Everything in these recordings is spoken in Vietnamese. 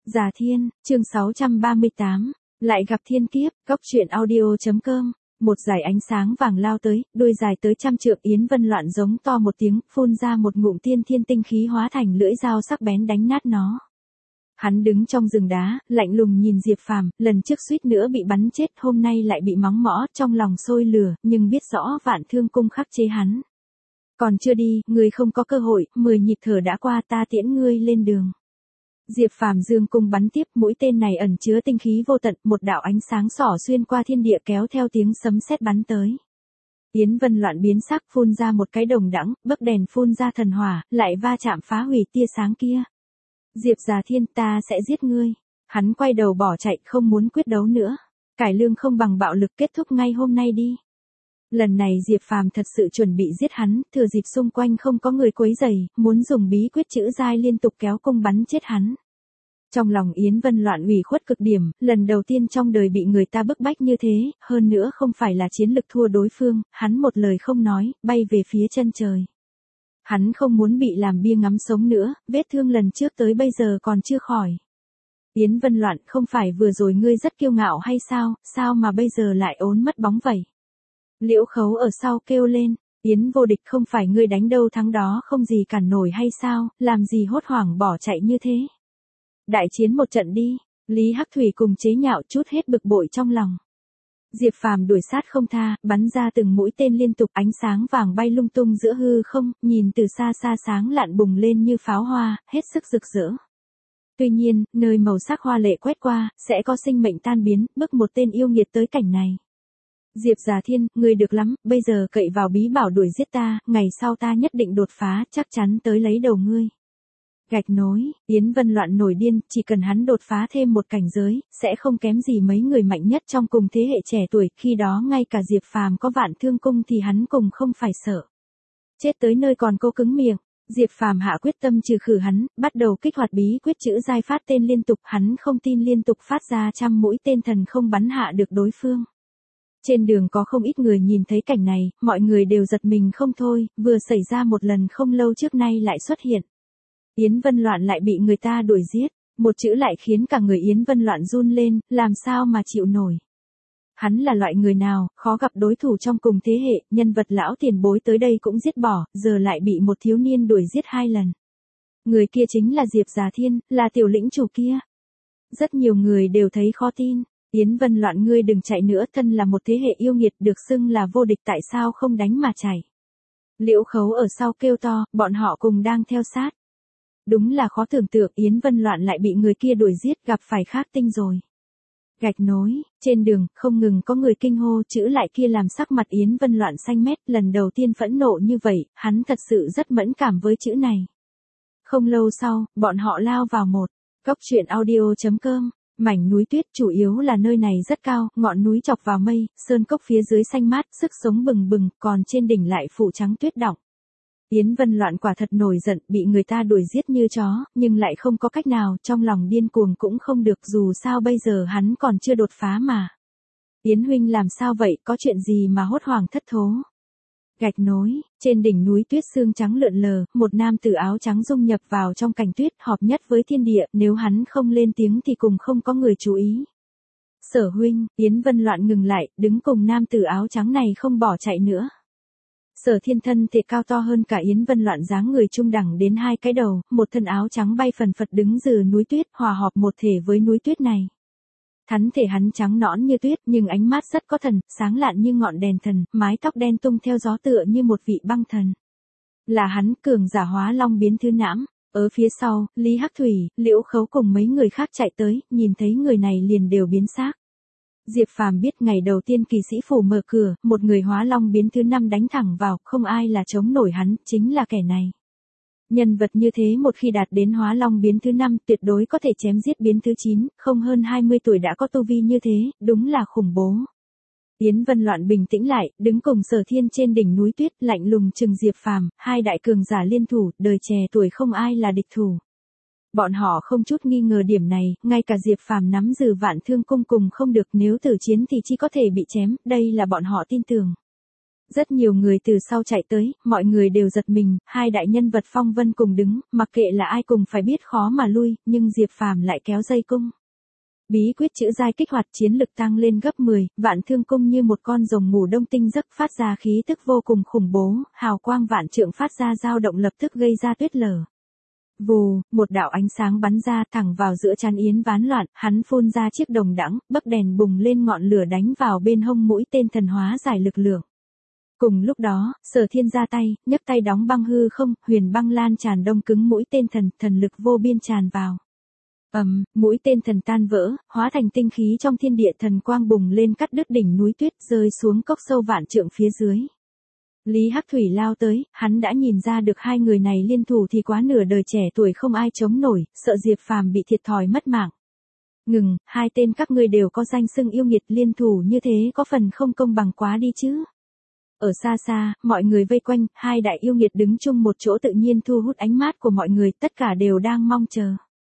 Già Thiên, chương 638, lại gặp thiên kiếp, góc truyện audio.com. Một dải ánh sáng vàng lao tới, đuôi dài tới 100 trượng. Yến Vân Loạn giống to một tiếng, phun ra một ngụm tiên thiên tinh khí hóa thành lưỡi dao sắc bén đánh nát nó. Hắn đứng trong rừng đá, lạnh lùng nhìn Diệp Phàm, lần trước suýt nữa bị bắn chết, hôm nay lại bị mắng mõ, trong lòng sôi lửa, nhưng biết rõ Vạn Thương Cung khắc chế hắn. Còn chưa đi, ngươi không có cơ hội, 10 nhịp thở đã qua, ta tiễn ngươi lên đường. Diệp Phàm dương cung bắn tiếp, mũi tên này ẩn chứa tinh khí vô tận, một đạo ánh sáng xỏ xuyên qua thiên địa kéo theo tiếng sấm sét bắn tới. Yến Vân Loạn biến sắc, phun ra một cái đồng đẳng, bấc đèn phun ra thần hỏa, lại va chạm phá hủy tia sáng kia. Diệp Già Thiên, ta sẽ giết ngươi. Hắn quay đầu bỏ chạy, không muốn quyết đấu nữa. Cải lương không bằng bạo lực, kết thúc ngay hôm nay đi. Lần này Diệp Phàm thật sự chuẩn bị giết hắn, thừa dịp xung quanh không có người quấy rầy, muốn dùng bí quyết chữ giai liên tục kéo cung bắn chết hắn. Trong lòng Yến Vân Loạn ủy khuất cực điểm, lần đầu tiên trong đời bị người ta bức bách như thế, hơn nữa không phải là chiến lực thua đối phương, hắn một lời không nói, bay về phía chân trời. Hắn không muốn bị làm bia ngắm sống nữa, vết thương lần trước tới bây giờ còn chưa khỏi. Yến Vân Loạn, không phải vừa rồi ngươi rất kiêu ngạo hay sao, sao mà bây giờ lại ốn mất bóng vậy? Liễu Khấu ở sau kêu lên, Yến vô địch, không phải ngươi đánh đâu thắng đó không gì cản nổi hay sao, làm gì hốt hoảng bỏ chạy như thế? Đại chiến một trận đi. Lý Hắc Thủy cùng chế nhạo chút hết bực bội trong lòng. Diệp Phàm đuổi sát không tha, bắn ra từng mũi tên liên tục, ánh sáng vàng bay lung tung giữa hư không, nhìn từ xa xa sáng lạn bùng lên như pháo hoa, hết sức rực rỡ. Tuy nhiên, nơi màu sắc hoa lệ quét qua, sẽ có sinh mệnh tan biến, bức một tên yêu nghiệt tới cảnh này. Diệp Già Thiên, ngươi được lắm, bây giờ cậy vào bí bảo đuổi giết ta, ngày sau ta nhất định đột phá, chắc chắn tới lấy đầu ngươi. Gạch nối, Yến Vân Loạn nổi điên, chỉ cần hắn đột phá thêm một cảnh giới, sẽ không kém gì mấy người mạnh nhất trong cùng thế hệ trẻ tuổi, khi đó ngay cả Diệp Phàm có Vạn Thương Cung thì hắn cùng không phải sợ. Chết tới nơi còn cố cứng miệng, Diệp Phàm hạ quyết tâm trừ khử hắn, bắt đầu kích hoạt bí quyết chữ giai phát tên liên tục, hắn không tin liên tục phát ra 100 mũi tên thần không bắn hạ được đối phương. Trên đường có không ít người nhìn thấy cảnh này, mọi người đều giật mình không thôi, vừa xảy ra một lần không lâu trước nay lại xuất hiện. Yến Vân Loạn lại bị người ta đuổi giết, một chữ lại khiến cả người Yến Vân Loạn run lên, làm sao mà chịu nổi. Hắn là loại người nào, khó gặp đối thủ trong cùng thế hệ, nhân vật lão tiền bối tới đây cũng giết bỏ, giờ lại bị một thiếu niên đuổi giết 2 lần. Người kia chính là Diệp Già Thiên, là tiểu lĩnh chủ kia. Rất nhiều người đều thấy khó tin. Yến Vân Loạn, ngươi đừng chạy nữa, thân là một thế hệ yêu nghiệt được xưng là vô địch, tại sao không đánh mà chạy? Liễu Khấu ở sau kêu to, bọn họ cùng đang theo sát. Đúng là khó tưởng tượng, Yến Vân Loạn lại bị người kia đuổi giết, gặp phải khắc tinh rồi. Gạch nối, trên đường, không ngừng có người kinh hô, chữ lại kia làm sắc mặt Yến Vân Loạn xanh mét, lần đầu tiên phẫn nộ như vậy, hắn thật sự rất mẫn cảm với chữ này. Không lâu sau, bọn họ lao vào một góc truyện audio.com. Mảnh núi tuyết, chủ yếu là nơi này rất cao, ngọn núi chọc vào mây, sơn cốc phía dưới xanh mát, sức sống bừng bừng, còn trên đỉnh lại phủ trắng tuyết đọng. Yến Vân Loạn quả thật nổi giận, bị người ta đuổi giết như chó, nhưng lại không có cách nào, trong lòng điên cuồng cũng không được, dù sao bây giờ hắn còn chưa đột phá mà. Yến huynh làm sao vậy, có chuyện gì mà hốt hoảng thất thố? Gạch nối, trên đỉnh núi tuyết sương trắng lượn lờ, một nam tử áo trắng dung nhập vào trong cảnh tuyết, hợp nhất với thiên địa, nếu hắn không lên tiếng thì cùng không có người chú ý. Sở huynh, Yến Vân Loạn ngừng lại, đứng cùng nam tử áo trắng này không bỏ chạy nữa. Sở Thiên thân thể cao to hơn cả Yến Vân Loạn, dáng người trung đẳng đến 2 cái đầu, một thân áo trắng bay phần phật đứng giữa núi tuyết, hòa hợp một thể với núi tuyết này. Thân thể hắn trắng nõn như tuyết, nhưng ánh mắt rất có thần, sáng lạn như ngọn đèn thần, mái tóc đen tung theo gió tựa như một vị băng thần. Là hắn, cường giả Hóa Long biến thứ nãm. Ở phía sau, Lý Hắc Thủy, Liễu Khấu cùng mấy người khác chạy tới, nhìn thấy người này liền đều biến xác. Diệp Phàm biết ngày đầu tiên kỳ sĩ phủ mở cửa, một người Hóa Long biến thứ 5 đánh thẳng vào, không ai là chống nổi hắn, chính là kẻ này. Nhân vật như thế một khi đạt đến Hóa Long biến thứ 5 tuyệt đối có thể chém giết biến thứ 9, không hơn 20 tuổi đã có tu vi như thế, đúng là khủng bố. Yến Vân Loạn bình tĩnh lại, đứng cùng Sở Thiên trên đỉnh núi tuyết, lạnh lùng chừng Diệp Phàm, 2 đại cường giả liên thủ, đời trẻ tuổi không ai là địch thủ. Bọn họ không chút nghi ngờ điểm này, ngay cả Diệp Phàm nắm giữ Vạn Thương Cung cùng không được, nếu tử chiến thì chỉ có thể bị chém, đây là bọn họ tin tưởng. Rất nhiều người từ sau chạy tới, mọi người đều giật mình, hai đại nhân vật phong vân cùng đứng, mặc kệ là ai cùng phải biết khó mà lui, nhưng Diệp Phàm lại kéo dây cung. Bí quyết chữ giai kích hoạt chiến lực tăng lên gấp 10, vạn thương cung như một con rồng ngủ đông tinh giấc phát ra khí tức vô cùng khủng bố, hào quang vạn trượng phát ra dao động lập tức gây ra tuyết lở. Vù, một đạo ánh sáng bắn ra thẳng vào giữa trán Yến Ván Loạn, hắn phun ra chiếc đồng đẳng, bấc đèn bùng lên ngọn lửa đánh vào bên hông mũi tên thần hóa giải lực lượng. Cùng lúc đó, Sở Thiên ra tay, nhấc tay đóng băng hư không, huyền băng lan tràn đông cứng mũi tên thần lực vô biên tràn vào. Mũi tên thần tan vỡ, hóa thành tinh khí trong thiên địa thần quang bùng lên cắt đứt đỉnh núi tuyết rơi xuống cốc sâu vạn trượng phía dưới. Lý Hắc Thủy lao tới, hắn đã nhìn ra được hai người này liên thủ thì quá nửa đời trẻ tuổi không ai chống nổi, sợ Diệp Phàm bị thiệt thòi mất mạng. Ngừng, hai tên các ngươi đều có danh xưng yêu nghiệt liên thủ như thế có phần không công bằng quá đi chứ. Ở xa xa, mọi người vây quanh, hai đại yêu nghiệt đứng chung một chỗ tự nhiên thu hút ánh mắt của mọi người, tất cả đều đang mong chờ.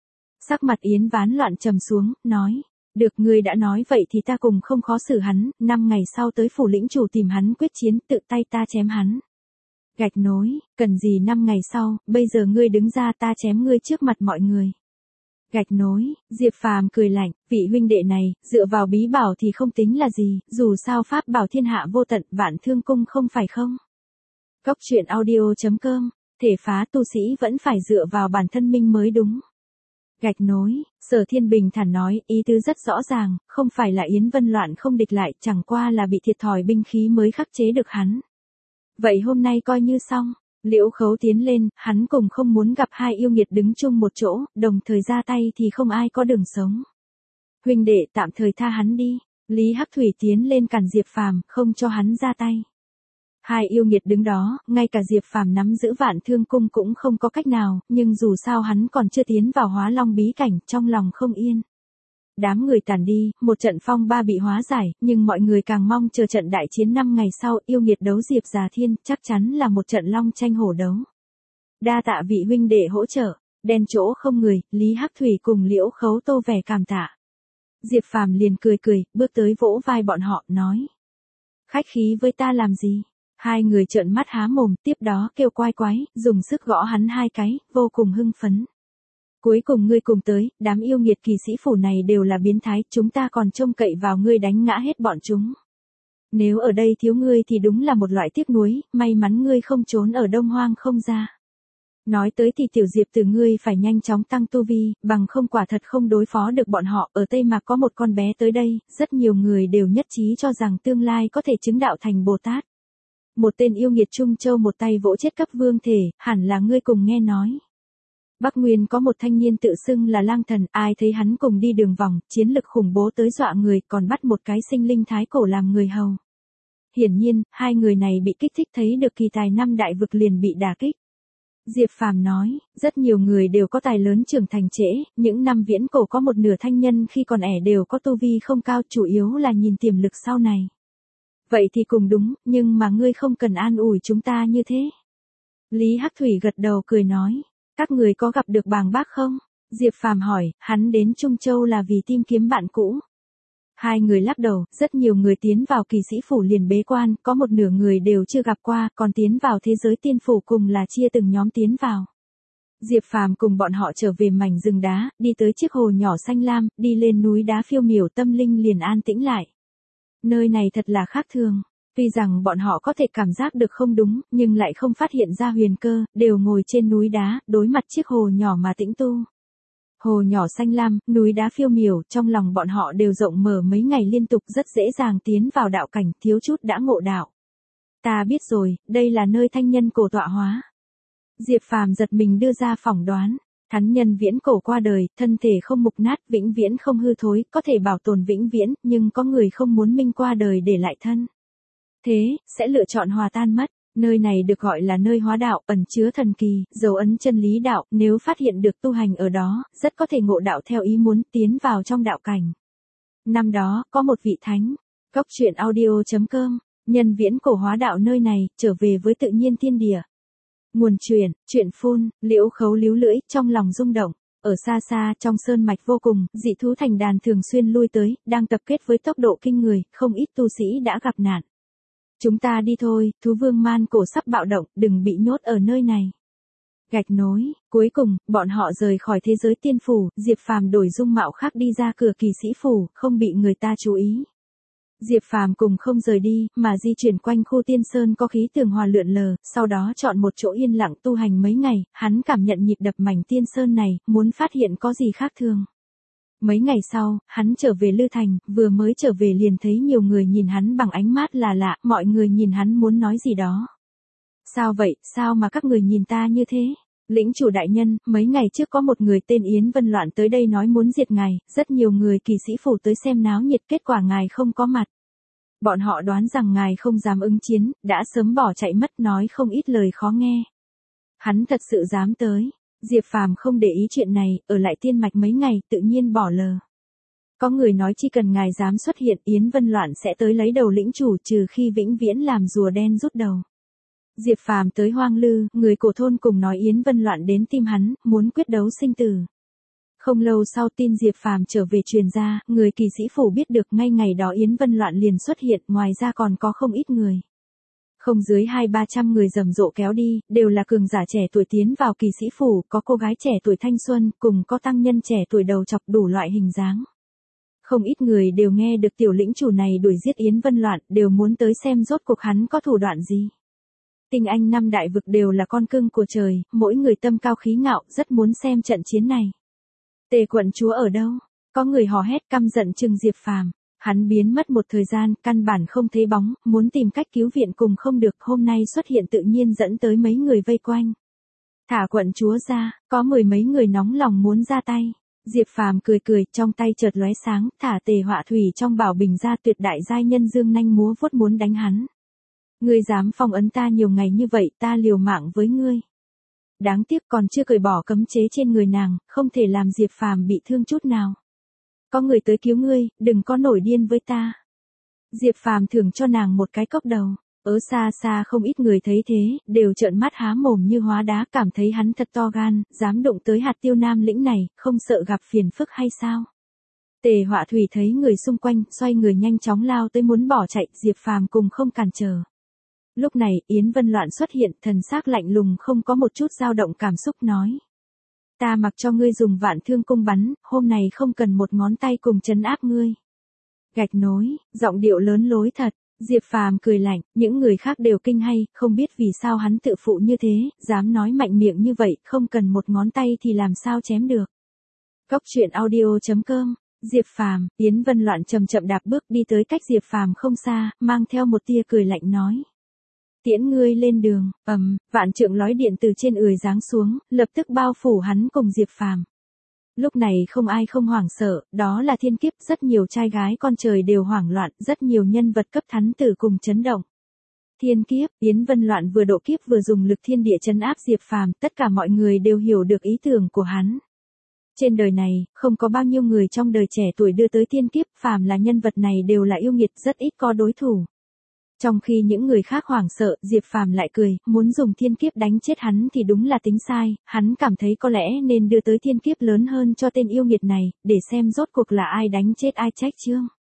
Sắc mặt Yến Ván Loạn trầm xuống, nói, được ngươi đã nói vậy thì ta cùng không khó xử hắn, 5 ngày sau tới phủ lĩnh chủ tìm hắn quyết chiến tự tay ta chém hắn. Gạch nối, cần gì 5 ngày sau, bây giờ ngươi đứng ra ta chém ngươi trước mặt mọi người. Gạch nối, Diệp Phàm cười lạnh, vị huynh đệ này, dựa vào bí bảo thì không tính là gì, dù sao pháp bảo thiên hạ vô tận, vạn thương cung không phải không. Cốc truyện audio.com, thể phá tu sĩ vẫn phải dựa vào bản thân mình mới đúng. Gạch nối, Sở Thiên bình thản nói, ý tứ rất rõ ràng, không phải là Yến Vân Loạn không địch lại, chẳng qua là bị thiệt thòi binh khí mới khắc chế được hắn. Vậy hôm nay coi như xong. Liễu Khấu tiến lên, hắn cùng không muốn gặp hai yêu nghiệt đứng chung một chỗ, đồng thời ra tay thì không ai có đường sống. Huynh đệ tạm thời tha hắn đi. Lý Hắc Thủy tiến lên cản Diệp Phàm, không cho hắn ra tay. Hai yêu nghiệt đứng đó, ngay cả Diệp Phàm nắm giữ vạn thương cung cũng không có cách nào, nhưng dù sao hắn còn chưa tiến vào hóa long bí cảnh, trong lòng không yên. Đám người tàn đi, một trận phong ba bị hóa giải, nhưng mọi người càng mong chờ trận đại chiến 5 ngày sau, yêu nghiệt đấu Diệp Già Thiên, chắc chắn là một trận long tranh hổ đấu. Đa tạ vị huynh đệ hỗ trợ, đen chỗ không người, Lý Hắc Thủy cùng Liễu Khấu tô vẻ cảm tạ. Diệp Phàm liền cười, bước tới vỗ vai bọn họ, nói. Khách khí với ta làm gì? Hai người trợn mắt há mồm, tiếp đó kêu quái quái, dùng sức gõ hắn hai cái, vô cùng hưng phấn. Cuối cùng ngươi cùng tới, đám yêu nghiệt kỳ sĩ phủ này đều là biến thái, chúng ta còn trông cậy vào ngươi đánh ngã hết bọn chúng. Nếu ở đây thiếu ngươi thì đúng là một loại tiếc nuối, may mắn ngươi không trốn ở Đông Hoang không ra. Nói tới thì tiểu Diệp từ ngươi phải nhanh chóng tăng tu vi, bằng không quả thật không đối phó được bọn họ, ở Tây Mạc có một con bé tới đây, rất nhiều người đều nhất trí cho rằng tương lai có thể chứng đạo thành Bồ Tát. Một tên yêu nghiệt Trung Châu một tay vỗ chết cấp vương thể, hẳn là ngươi cùng nghe nói. Bắc Nguyên có một thanh niên tự xưng là Lang Thần, ai thấy hắn cùng đi đường vòng, chiến lực khủng bố tới dọa người, còn bắt một cái sinh linh thái cổ làm người hầu. Hiển nhiên, hai người này bị kích thích thấy được kỳ tài năm đại vực liền bị đả kích. Diệp Phàm nói, rất nhiều người đều có tài lớn trưởng thành trễ, những năm viễn cổ có một nửa thanh nhân khi còn ẻ đều có tu vi không cao, chủ yếu là nhìn tiềm lực sau này. Vậy thì cùng đúng, nhưng mà ngươi không cần an ủi chúng ta như thế. Lý Hắc Thủy gật đầu cười nói. Các người có gặp được Bàng Bác không? Diệp Phàm hỏi, hắn đến Trung Châu là vì tìm kiếm bạn cũ. Hai người lắc đầu, rất nhiều người tiến vào kỳ sĩ phủ liền bế quan, có một nửa người đều chưa gặp qua, còn tiến vào thế giới tiên phủ cùng là chia từng nhóm tiến vào. Diệp Phàm cùng bọn họ trở về mảnh rừng đá, đi tới chiếc hồ nhỏ xanh lam, đi lên núi đá phiêu miểu tâm linh liền an tĩnh lại. Nơi này thật là khác thường. Tuy rằng bọn họ có thể cảm giác được không đúng, nhưng lại không phát hiện ra huyền cơ, đều ngồi trên núi đá, đối mặt chiếc hồ nhỏ mà tĩnh tu. Hồ nhỏ xanh lam, núi đá phiêu miểu, trong lòng bọn họ đều rộng mở mấy ngày liên tục rất dễ dàng tiến vào đạo cảnh, thiếu chút đã ngộ đạo. Ta biết rồi, đây là nơi thanh nhân cổ tọa hóa. Diệp Phàm giật mình đưa ra phỏng đoán. Thánh nhân viễn cổ qua đời, thân thể không mục nát, vĩnh viễn không hư thối, có thể bảo tồn vĩnh viễn, nhưng có người không muốn minh qua đời để lại thân. Thế, sẽ lựa chọn hòa tan mất. Nơi này được gọi là nơi hóa đạo, ẩn chứa thần kỳ, dấu ấn chân lý đạo, nếu phát hiện được tu hành ở đó, rất có thể ngộ đạo theo ý muốn, tiến vào trong đạo cảnh. Năm đó, có một vị thánh, Cốc truyện audio.com, nhân viễn cổ hóa đạo nơi này, trở về với tự nhiên thiên địa. Nguồn truyện phun, Liễu Khấu líu lưỡi, trong lòng rung động. Ở xa xa, trong sơn mạch vô cùng, dị thú thành đàn thường xuyên lui tới, đang tập kết với tốc độ kinh người, không ít tu sĩ đã gặp nạn. Chúng ta đi thôi, thú vương man cổ sắp bạo động, đừng bị nhốt ở nơi này. Gạch nối, cuối cùng, bọn họ rời khỏi thế giới tiên phủ, Diệp Phàm đổi dung mạo khác đi ra cửa kỳ sĩ phủ, không bị người ta chú ý. Diệp Phàm cùng không rời đi, mà di chuyển quanh khu tiên sơn có khí tường hòa lượn lờ, sau đó chọn một chỗ yên lặng tu hành mấy ngày, hắn cảm nhận nhịp đập mảnh tiên sơn này, muốn phát hiện có gì khác thường. Mấy ngày sau, hắn trở về Lư Thành, vừa mới trở về liền thấy nhiều người nhìn hắn bằng ánh mắt là lạ, mọi người nhìn hắn muốn nói gì đó. Sao vậy, sao mà các người nhìn ta như thế? Lĩnh chủ đại nhân, mấy ngày trước có một người tên Yến Vân Loạn tới đây nói muốn diệt ngài, rất nhiều người kỳ sĩ phủ tới xem náo nhiệt, kết quả ngài không có mặt. Bọn họ đoán rằng ngài không dám ứng chiến, đã sớm bỏ chạy mất, nói không ít lời khó nghe. Hắn thật sự dám tới. Diệp Phàm không để ý chuyện này, ở lại tiên mạch mấy ngày, tự nhiên bỏ lờ. Có người nói chỉ cần ngài dám xuất hiện, Yến Vân Loạn sẽ tới lấy đầu lĩnh chủ, trừ khi vĩnh viễn làm rùa đen rút đầu. Diệp Phàm tới Hoang Lư, người cổ thôn cùng nói Yến Vân Loạn đến tìm hắn, muốn quyết đấu sinh tử. Không lâu sau tin Diệp Phàm trở về truyền ra, người kỳ sĩ phủ biết được ngay ngày đó Yến Vân Loạn liền xuất hiện, ngoài ra còn có không ít người. Không dưới 200-300 người rầm rộ kéo đi, đều là cường giả trẻ tuổi tiến vào kỳ sĩ phủ, có cô gái trẻ tuổi thanh xuân, cùng có tăng nhân trẻ tuổi đầu chọc đủ loại hình dáng. Không ít người đều nghe được tiểu lĩnh chủ này đuổi giết Yến Vân Loạn, đều muốn tới xem rốt cuộc hắn có thủ đoạn gì. Tinh anh năm đại vực đều là con cưng của trời, mỗi người tâm cao khí ngạo, rất muốn xem trận chiến này. Tề quận chúa ở đâu? Có người hò hét căm giận trừng Diệp Phàm. Hắn biến mất một thời gian, căn bản không thấy bóng, muốn tìm cách cứu viện cùng không được, hôm nay xuất hiện tự nhiên dẫn tới mấy người vây quanh. Thả quận chúa ra, có 10 mấy người nóng lòng muốn ra tay. Diệp Phàm cười cười, trong tay chợt lóe sáng, thả Tề Họa Thủy trong bảo bình ra, tuyệt đại giai nhân dương nanh múa vuốt muốn đánh hắn. Ngươi dám phong ấn ta nhiều ngày như vậy, ta liều mạng với ngươi. Đáng tiếc còn chưa cởi bỏ cấm chế trên người nàng, không thể làm Diệp Phàm bị thương chút nào. Có người tới cứu ngươi, đừng có nổi điên với ta. Diệp Phàm thưởng cho nàng một cái cốc đầu. Ở xa xa không ít người thấy thế, đều trợn mắt há mồm như hóa đá, cảm thấy hắn thật to gan, dám đụng tới hạt tiêu nam lĩnh này, không sợ gặp phiền phức hay sao? Tề Họa Thủy thấy người xung quanh, xoay người nhanh chóng lao tới muốn bỏ chạy, Diệp Phàm cùng không cản trở. Lúc này, Yến Vân Loạn xuất hiện, thần sắc lạnh lùng không có một chút dao động cảm xúc nói. Ta mặc cho ngươi dùng vạn thương cung bắn, hôm nay không cần một ngón tay cùng trấn áp ngươi. Gạch nối, giọng điệu lớn lối thật, Diệp Phàm cười lạnh, những người khác đều kinh hay, không biết vì sao hắn tự phụ như thế, dám nói mạnh miệng như vậy, không cần một ngón tay thì làm sao chém được. Cốc truyện audio.com, Diệp Phàm, Yến Vân Loạn chậm chậm đạp bước đi tới cách Diệp Phàm không xa, mang theo một tia cười lạnh nói. Tiễn ngươi lên đường, vạn trượng lói điện từ trên ười giáng xuống, lập tức bao phủ hắn cùng Diệp Phàm. Lúc này không ai không hoảng sợ, đó là thiên kiếp, rất nhiều trai gái con trời đều hoảng loạn, rất nhiều nhân vật cấp thánh tử cùng chấn động. Thiên kiếp, Yến Vân Loạn vừa độ kiếp vừa dùng lực thiên địa trấn áp Diệp Phàm, tất cả mọi người đều hiểu được ý tưởng của hắn. Trên đời này, không có bao nhiêu người trong đời trẻ tuổi đưa tới thiên kiếp, phàm là nhân vật này đều là yêu nghiệt, rất ít có đối thủ. Trong khi những người khác hoảng sợ, Diệp Phàm lại cười, muốn dùng thiên kiếp đánh chết hắn thì đúng là tính sai, hắn cảm thấy có lẽ nên đưa tới thiên kiếp lớn hơn cho tên yêu nghiệt này, để xem rốt cuộc là ai đánh chết ai trách chương.